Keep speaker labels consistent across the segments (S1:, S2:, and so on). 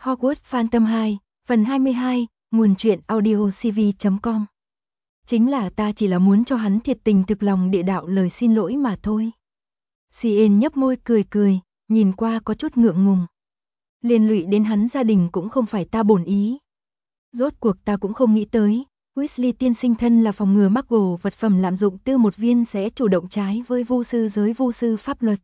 S1: Hogwarts Phantom 2, phần 22, nguồn truyện audiocv.com. Chính là ta chỉ là muốn cho hắn thiệt tình thực lòng địa đạo lời xin lỗi mà thôi. Cien nhấp môi cười cười, nhìn qua có chút ngượng ngùng. Liên lụy đến hắn gia đình cũng không phải ta bổn ý. Rốt cuộc ta cũng không nghĩ tới, Weasley tiên sinh thân là phòng ngừa Muggle vật phẩm lạm dụng tư một viên sẽ chủ động trái với vu sư giới vu sư pháp luật.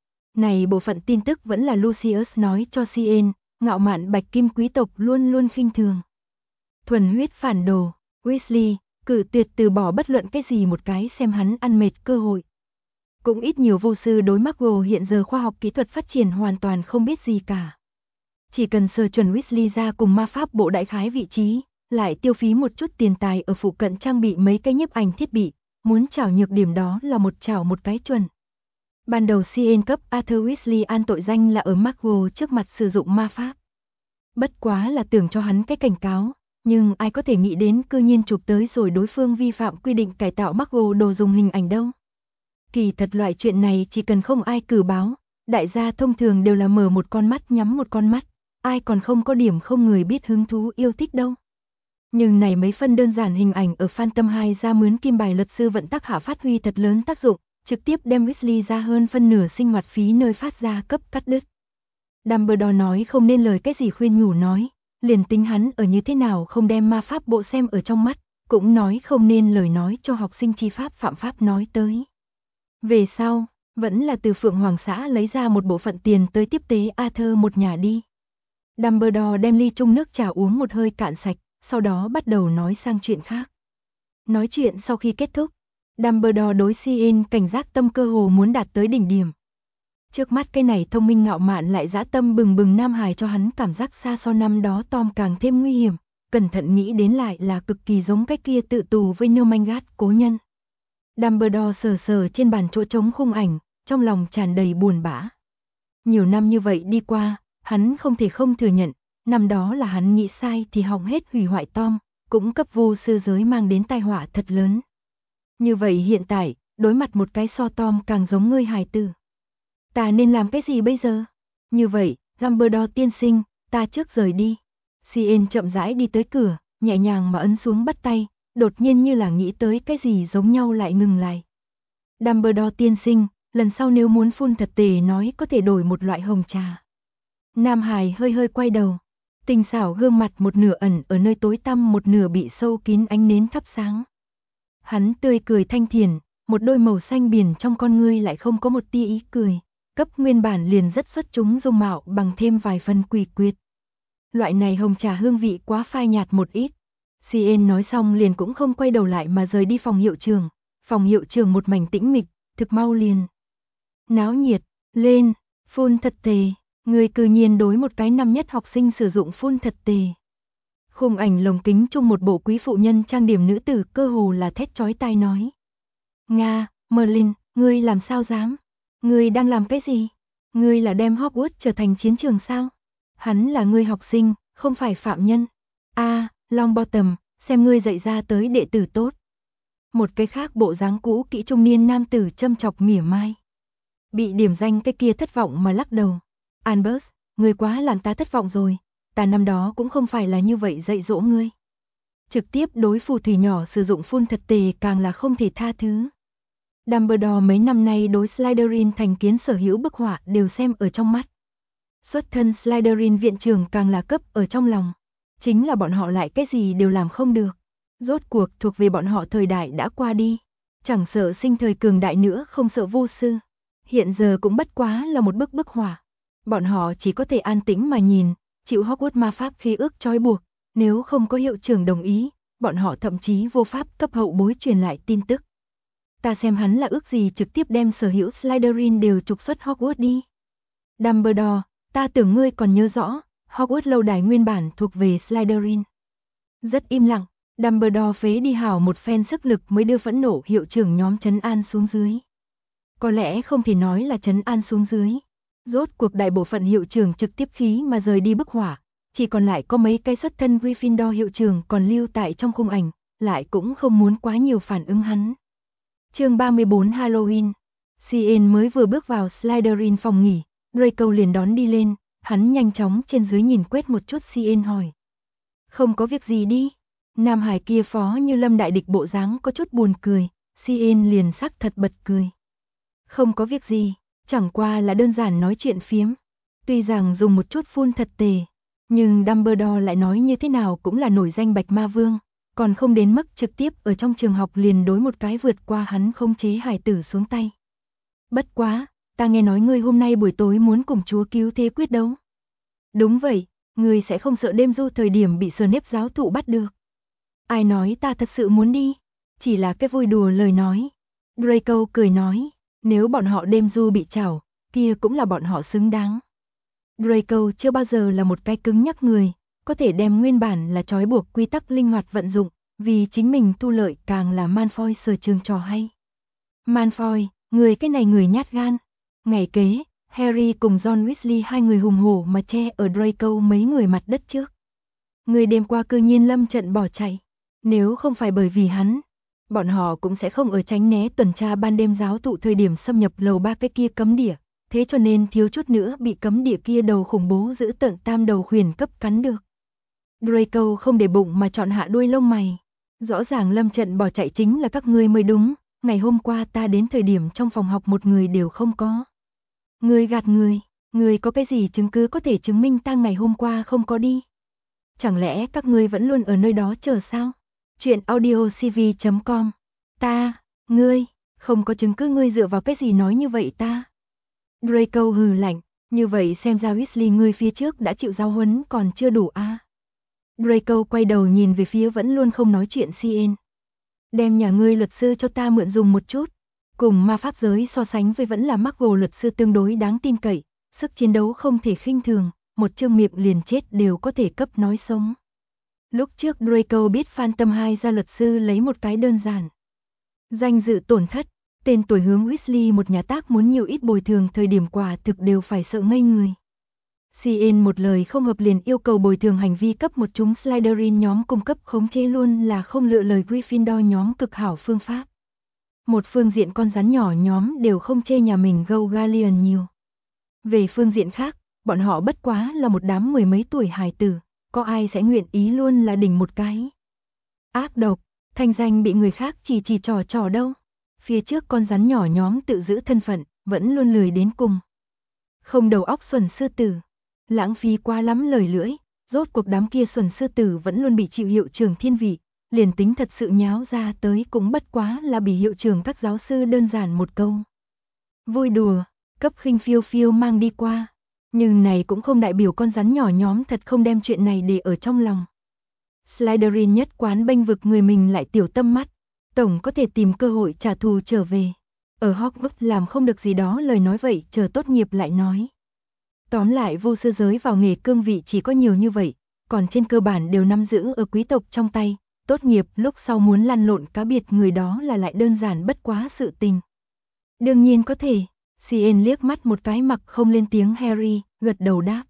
S1: Này bộ phận tin tức vẫn là Lucius nói cho Cien, ngạo mạn bạch kim quý tộc luôn luôn khinh thường. Thuần huyết phản đồ, Weasley, cự tuyệt từ bỏ bất luận cái gì một cái xem hắn ăn mệt cơ hội. Cũng ít nhiều vô sư đối Muggle hiện giờ khoa học kỹ thuật phát triển hoàn toàn không biết gì cả. Chỉ cần sờ chuẩn Weasley ra cùng ma pháp bộ đại khái vị trí, lại tiêu phí một chút tiền tài ở phụ cận trang bị mấy cái nhiếp ảnh thiết bị, muốn chảo nhược điểm đó là một chảo một cái chuẩn. Ban đầu Cien cấp Arthur Weasley an tội danh là ở Muggle trước mặt sử dụng ma pháp. Bất quá là tưởng cho hắn cái cảnh cáo, nhưng ai có thể nghĩ đến cư nhiên chụp tới rồi đối phương vi phạm quy định cải tạo Muggle đồ dùng hình ảnh đâu. Kỳ thật loại chuyện này chỉ cần không ai cử báo, đại gia thông thường đều là mở một con mắt nhắm một con mắt, ai còn không có điểm không người biết hứng thú yêu thích đâu. Nhưng này mấy phân đơn giản hình ảnh ở Phantom 2 ra mướn kim bài luật sư vận tắc hạ phát huy thật lớn tác dụng, trực tiếp đem Weasley ra hơn phân nửa sinh hoạt phí nơi phát ra cấp cắt đứt. Dumbledore nói không nên lời cái gì khuyên nhủ nói, liền tính hắn ở như thế nào không đem ma pháp bộ xem ở trong mắt, cũng nói không nên lời nói cho học sinh chi pháp phạm pháp nói tới. Về sau, vẫn là từ Phượng Hoàng xã lấy ra một bộ phận tiền tới tiếp tế Arthur một nhà đi. Dumbledore đem ly chung nước trà uống một hơi cạn sạch, sau đó bắt đầu nói sang chuyện khác. Nói chuyện sau khi kết thúc, Dumbledore đối Cien cảnh giác tâm cơ hồ muốn đạt tới đỉnh điểm. Trước mắt cái này thông minh ngạo mạn lại dã tâm bừng bừng nam hài cho hắn cảm giác xa so năm đó Tom càng thêm nguy hiểm, cẩn thận nghĩ đến lại là cực kỳ giống cái kia tự tù với Nomangat cố nhân. Dumbledore sờ sờ trên bàn chỗ trống khung ảnh, trong lòng tràn đầy buồn bã. Nhiều năm như vậy đi qua, hắn không thể không thừa nhận, năm đó là hắn nghĩ sai thì hỏng hết hủy hoại Tom, cũng cấp vu sư giới mang đến tai họa thật lớn. Như vậy hiện tại, đối mặt một cái so Tom càng giống ngươi hài tử. Ta nên làm cái gì bây giờ? Như vậy, Dumbledore tiên sinh, ta trước rời đi. Cien chậm rãi đi tới cửa, nhẹ nhàng mà ấn xuống bắt tay, đột nhiên như là nghĩ tới cái gì giống nhau lại ngừng lại. Dumbledore tiên sinh, lần sau nếu muốn phun thật tề nói có thể đổi một loại hồng trà. Nam Hải hơi hơi quay đầu, tinh xảo gương mặt một nửa ẩn ở nơi tối tăm một nửa bị sâu kín ánh nến thắp sáng. Hắn tươi cười thanh thiền, một đôi màu xanh biển trong con ngươi lại không có một tia ý cười, cấp nguyên bản liền rất xuất chúng dung mạo bằng thêm vài phần quỷ quyệt. Loại này hồng trà hương vị quá phai nhạt một ít. Cien nói xong liền cũng không quay đầu lại mà rời đi phòng hiệu trưởng. Phòng hiệu trưởng một mảnh tĩnh mịch, thực mau liền náo nhiệt lên, phun thật tề, người cư nhiên đối một cái năm nhất học sinh sử dụng phun thật tề. Khung ảnh lồng kính chung một bộ quý phụ nhân trang điểm nữ tử cơ hồ là thét chói tai nói. Nga, Merlin, ngươi làm sao dám? Ngươi đang làm cái gì? Ngươi là đem Hogwarts trở thành chiến trường sao? Hắn là ngươi học sinh, không phải phạm nhân. Longbottom, xem ngươi dạy ra tới đệ tử tốt. Một cái khác bộ dáng cũ kỹ trung niên nam tử châm chọc mỉa mai. Bị điểm danh cái kia thất vọng mà lắc đầu. Albus, ngươi quá làm ta thất vọng rồi. Ta năm đó cũng không phải là như vậy dạy dỗ ngươi. Trực tiếp đối phù thủy nhỏ sử dụng phun thật tề càng là không thể tha thứ. Dumbledore mấy năm nay đối Slytherin thành kiến sở hữu bức họa đều xem ở trong mắt. Xuất thân Slytherin viện trưởng càng là cấp ở trong lòng. Chính là bọn họ lại cái gì đều làm không được. Rốt cuộc thuộc về bọn họ thời đại đã qua đi. Chẳng sợ sinh thời cường đại nữa không sợ vô sư. Hiện giờ cũng bất quá là một bức họa. Bọn họ chỉ có thể an tĩnh mà nhìn, chịu Hogwarts ma pháp khí ước trói buộc. Nếu không có hiệu trưởng đồng ý, bọn họ thậm chí vô pháp cấp hậu bối truyền lại tin tức. Ta xem hắn là ước gì trực tiếp đem sở hữu Slytherin đều trục xuất Hogwarts đi. Dumbledore, ta tưởng ngươi còn nhớ rõ, Hogwarts lâu đài nguyên bản thuộc về Slytherin. Rất im lặng, Dumbledore phế đi hảo một phen sức lực mới đưa phẫn nộ hiệu trưởng nhóm trấn an xuống dưới. Có lẽ không thể nói là trấn an xuống dưới. Rốt cuộc đại bộ phận hiệu trưởng trực tiếp khí mà rời đi bức họa, chỉ còn lại có mấy cái xuất thân Gryffindor hiệu trưởng còn lưu tại trong khung ảnh, lại cũng không muốn quá nhiều phản ứng hắn. Chương 34 Halloween. Cien mới vừa bước vào Slytherin phòng nghỉ, Draco liền đón đi lên, Hắn nhanh chóng trên dưới nhìn quét một chút CN hỏi. Không có việc gì đi. Nam Hải kia phó như lâm đại địch bộ dáng có chút buồn cười, CN liền sắc thật bật cười. Không có việc gì, chẳng qua là đơn giản nói chuyện phiếm. Tuy rằng dùng một chút phun thật tề, nhưng Dumbledore lại nói như thế nào cũng là nổi danh Bạch Ma Vương, còn không đến mức trực tiếp ở trong trường học liền đối một cái vượt qua hắn khống chế hải tử xuống tay. Bất quá, ta nghe nói ngươi hôm nay buổi tối muốn cùng chúa cứu thế quyết đấu. Đúng vậy, ngươi sẽ không sợ đêm du thời điểm bị sờ nếp giáo thụ bắt được. Ai nói ta thật sự muốn đi, chỉ là cái vui đùa lời nói. Draco cười nói, nếu bọn họ đêm du bị trảo, kia cũng là bọn họ xứng đáng. Draco chưa bao giờ là một cái cứng nhắc người, có thể đem nguyên bản là trói buộc quy tắc linh hoạt vận dụng, vì chính mình thu lợi càng là Malfoy sở trường trò hay. Malfoy, người cái này người nhát gan. Ngày kế, Harry cùng John Weasley hai người hùng hổ mà che ở Draco mấy người mặt đất trước. Người đêm qua cư nhiên lâm trận bỏ chạy. Nếu không phải bởi vì hắn, bọn họ cũng sẽ không ở tránh né tuần tra ban đêm giáo thụ thời điểm xâm nhập lầu 3 cái kia cấm địa. Thế cho nên thiếu chút nữa bị cấm địa kia đầu khủng bố giữ tợn tam đầu khuyển cấp cắn được. Draco không để bụng mà chọn hạ đuôi lông mày. Rõ ràng lâm trận bỏ chạy chính là các ngươi mới đúng. Ngày hôm qua ta đến thời điểm trong phòng học một người đều không có. Ngươi gạt người có cái gì chứng cứ có thể chứng minh ta ngày hôm qua không có đi? Chẳng lẽ các ngươi vẫn luôn ở nơi đó chờ sao? Chuyện audiocv.com. Ngươi, không có chứng cứ ngươi dựa vào cái gì nói như vậy ta? Draco hừ lạnh, như vậy xem ra Weasley ngươi phía trước đã chịu giáo huấn còn chưa đủ a. Draco quay đầu nhìn về phía vẫn luôn không nói chuyện CN. Đem nhà ngươi luật sư cho ta mượn dùng một chút. Cùng ma pháp giới so sánh với vẫn là McGonagall luật sư tương đối đáng tin cậy, sức chiến đấu không thể khinh thường, một chương miệng liền chết đều có thể cấp nói sống. Lúc trước Draco biết Phantom 2 ra luật sư lấy một cái đơn giản. Danh dự tổn thất, tên tuổi hướng Weasley một nhà tác muốn nhiều ít bồi thường thời điểm quả thực đều phải sợ ngây người. CN một lời không hợp liền yêu cầu bồi thường hành vi cấp một chúng Slytherin nhóm cung cấp khống chế luôn là không lựa lời Gryffindor nhóm cực hảo phương pháp. Một phương diện con rắn nhỏ nhóm đều không chê nhà mình Gaugallion nhiều. Về phương diện khác, bọn họ bất quá là một đám mười mấy tuổi hài tử, có ai sẽ nguyện ý luôn là đỉnh một cái. Ác độc, thanh danh bị người khác chỉ trò đâu. Phía trước con rắn nhỏ nhóm tự giữ thân phận, vẫn luôn lười đến cùng. Không đầu óc xuẩn sư tử, lãng phí quá lắm lời lưỡi, rốt cuộc đám kia xuẩn sư tử vẫn luôn bị chịu hiệu trưởng thiên vị, liền tính thật sự nháo ra tới cũng bất quá là bị hiệu trưởng các giáo sư đơn giản một câu. Vui đùa, cấp khinh phiêu phiêu mang đi qua, nhưng này cũng không đại biểu con rắn nhỏ nhóm thật không đem chuyện này để ở trong lòng. Slytherin nhất quán bênh vực người mình lại tiểu tâm mắt, tổng có thể tìm cơ hội trả thù trở về. Ở Hogwarts làm không được gì đó lời nói vậy chờ tốt nghiệp lại nói. Tóm lại vô sư giới vào nghề cương vị chỉ có nhiều như vậy, còn trên cơ bản đều nắm giữ ở quý tộc trong tay, tốt nghiệp lúc sau muốn lăn lộn cá biệt người đó là lại đơn giản bất quá sự tình. Đương nhiên có thể, CN liếc mắt một cái mặc không lên tiếng Harry, gật đầu đáp.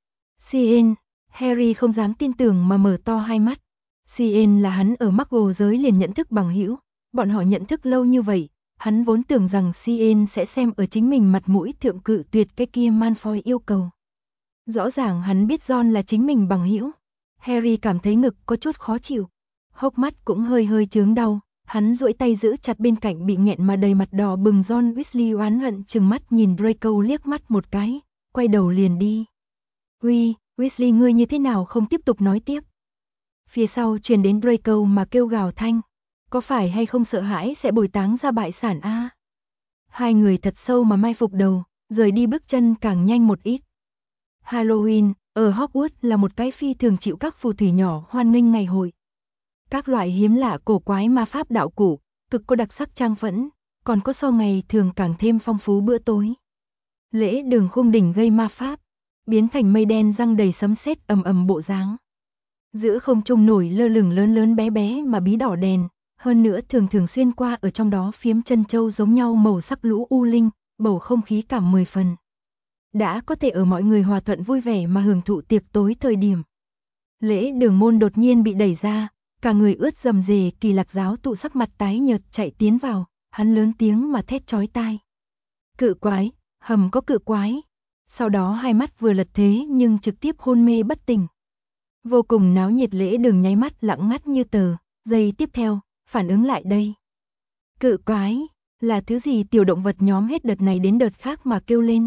S1: CN, Harry không dám tin tưởng mà mở to hai mắt. CN là hắn ở McGonagall giới liền nhận thức bằng hữu, bọn họ nhận thức lâu như vậy, hắn vốn tưởng rằng CN sẽ xem ở chính mình mặt mũi thượng cự tuyệt cái kia Malfoy yêu cầu. Rõ ràng hắn biết John là chính mình bằng hữu. Harry cảm thấy ngực có chút khó chịu, hốc mắt cũng hơi chướng đau, hắn duỗi tay giữ chặt bên cạnh bị nghẹn mà đầy mặt đỏ bừng John Weasley oán hận chừng mắt nhìn Draco liếc mắt một cái, quay đầu liền đi. Uy, Weasley ngươi như thế nào không tiếp tục nói tiếp? Phía sau truyền đến Draco mà kêu gào thanh, có phải hay không sợ hãi sẽ bồi táng ra bại sản a? Hai người thật sâu mà mai phục đầu, rời đi bước chân càng nhanh một ít. Halloween, ở Hogwarts là một cái phi thường chịu các phù thủy nhỏ hoan nghênh ngày hội. Các loại hiếm lạ cổ quái ma pháp đạo cụ, cực có đặc sắc trang phẫn, còn có so ngày thường càng thêm phong phú bữa tối. Lễ đường khung đỉnh gây ma pháp, biến thành mây đen răng đầy sấm sét ầm bộ dáng. Giữa không trung nổi lơ lửng lớn bé bé mà bí đỏ đèn, hơn nữa thường xuyên qua ở trong đó phiếm chân châu giống nhau màu sắc lũ u linh, bầu không khí cảm 10 phần. Đã có thể ở mọi người hòa thuận vui vẻ mà hưởng thụ tiệc tối thời điểm. Lễ đường môn đột nhiên bị đẩy ra, cả người ướt rầm rề Kỳ Lạc giáo tụ sắc mặt tái nhợt chạy tiến vào, hắn lớn tiếng mà thét chói tai. Cự quái, hầm có cự quái. sau đó hai mắt vừa lật thế nhưng trực tiếp hôn mê bất tỉnh. Vô cùng náo nhiệt lễ đường nháy mắt lặng ngắt như tờ, giây tiếp theo, phản ứng lại đây. Cự quái, là thứ gì? Tiểu động vật nhóm hết đợt này đến đợt khác mà kêu lên.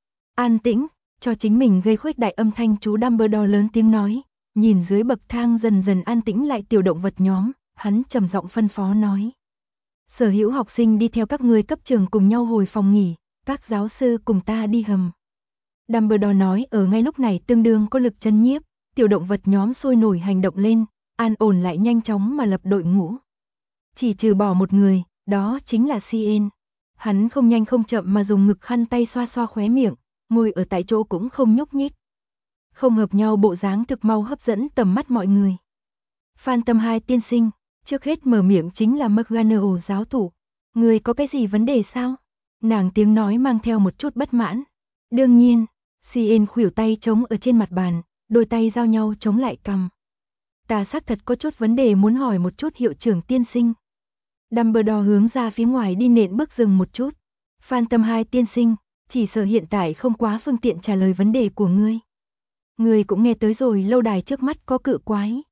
S1: An tĩnh, cho chính mình gây khuếch đại âm thanh chú Dumbledore lớn tiếng nói, nhìn dưới bậc thang dần dần an tĩnh lại tiểu động vật nhóm, hắn trầm giọng phân phó nói. Sở hữu học sinh đi theo các ngươi cấp trường cùng nhau hồi phòng nghỉ, các giáo sư cùng ta đi hầm. Dumbledore nói ở ngay lúc này tương đương có lực chấn nhiếp, tiểu động vật nhóm sôi nổi hành động lên, an ổn lại nhanh chóng mà lập đội ngũ. Chỉ trừ bỏ một người, đó chính là Cien. Hắn không nhanh không chậm mà dùng ngực khăn tay xoa xoa khóe miệng, ngồi ở tại chỗ cũng không nhúc nhích. Không hợp nhau bộ dáng thực mau hấp dẫn tầm mắt mọi người. Phantom 2 tiên sinh, trước hết mở miệng chính là McGonagall giáo thủ. Người có cái gì vấn đề sao? Nàng tiếng nói mang theo một chút bất mãn. Đương nhiên, Cien khuỷu tay chống ở trên mặt bàn, đôi tay giao nhau chống lại cằm. Ta xác thật có chút vấn đề muốn hỏi một chút hiệu trưởng tiên sinh. Dumbledore hướng ra phía ngoài đi nện bước dừng một chút. Phantom 2 tiên sinh, chỉ sợ hiện tại không quá phương tiện trả lời vấn đề của ngươi. Ngươi cũng nghe tới rồi, lâu đài trước mắt có cự quái.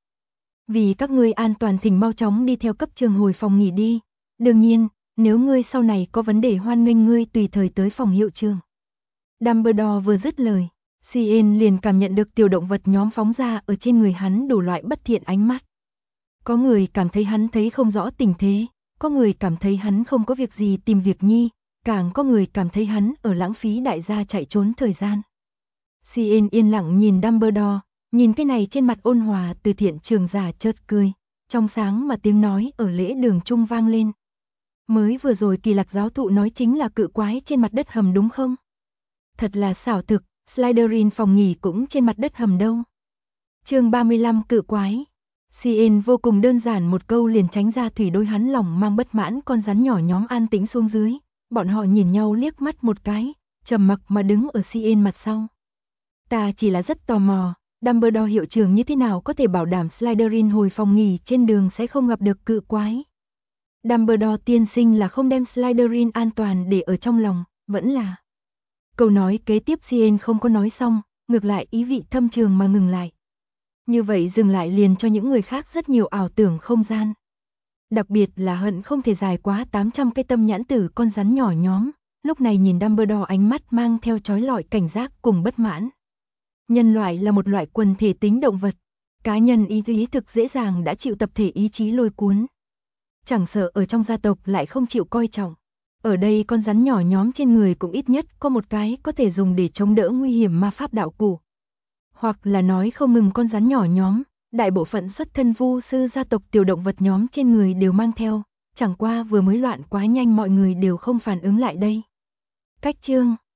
S1: Vì các ngươi an toàn thỉnh mau chóng đi theo cấp trường hồi phòng nghỉ đi. Đương nhiên, nếu ngươi sau này có vấn đề hoan nghênh ngươi tùy thời tới phòng hiệu trưởng. Dumbledore vừa dứt lời, Cien liền cảm nhận được tiểu động vật nhóm phóng ra ở trên người hắn đủ loại bất thiện ánh mắt. Có người cảm thấy hắn thấy không rõ tình thế, có người cảm thấy hắn không có việc gì tìm việc nhi, càng có người cảm thấy hắn ở lãng phí đại gia chạy trốn thời gian. Cien yên lặng nhìn Dumbledore, nhìn cái này trên mặt ôn hòa từ thiện trường giả chợt cười, trong sáng mà tiếng nói ở lễ đường trung vang lên. Mới vừa rồi Kỳ Lạc giáo thụ nói chính là cự quái trên mặt đất hầm đúng không? Thật là xảo thực, Slytherin phòng nghỉ cũng trên mặt đất hầm đâu. Chương 35 cự quái. Cien vô cùng đơn giản một câu liền tránh ra thủy đôi hắn lòng mang bất mãn con rắn nhỏ nhóm an tĩnh xuống dưới, bọn họ nhìn nhau liếc mắt một cái, trầm mặc mà đứng ở Cien mặt sau. Ta chỉ là rất tò mò, Dumbledore hiệu trưởng như thế nào có thể bảo đảm Slytherin hồi phòng nghỉ trên đường sẽ không gặp được cự quái. Dumbledore tiên sinh là không đem Slytherin an toàn để ở trong lòng, vẫn là. Câu nói kế tiếp Cien không có nói xong, ngược lại ý vị thâm trường mà ngừng lại. Như vậy dừng lại liền cho những người khác rất nhiều ảo tưởng không gian. Đặc biệt là hận không thể dài quá 800 cái tâm nhãn tử con rắn nhỏ nhóm, lúc này nhìn Dumbledore ánh mắt mang theo chói lọi cảnh giác cùng bất mãn. Nhân loại là một loại quần thể tính động vật, cá nhân ý thực dễ dàng đã chịu tập thể ý chí lôi cuốn. Chẳng sợ ở trong gia tộc lại không chịu coi trọng. Ở đây con rắn nhỏ nhóm trên người cũng ít nhất có một cái có thể dùng để chống đỡ nguy hiểm ma pháp đạo cụ. Hoặc là nói không ngừng con rắn nhỏ nhóm, đại bộ phận xuất thân vu sư gia tộc tiểu động vật nhóm trên người đều mang theo, chẳng qua vừa mới loạn quá nhanh mọi người đều không phản ứng lại đây. Cách chương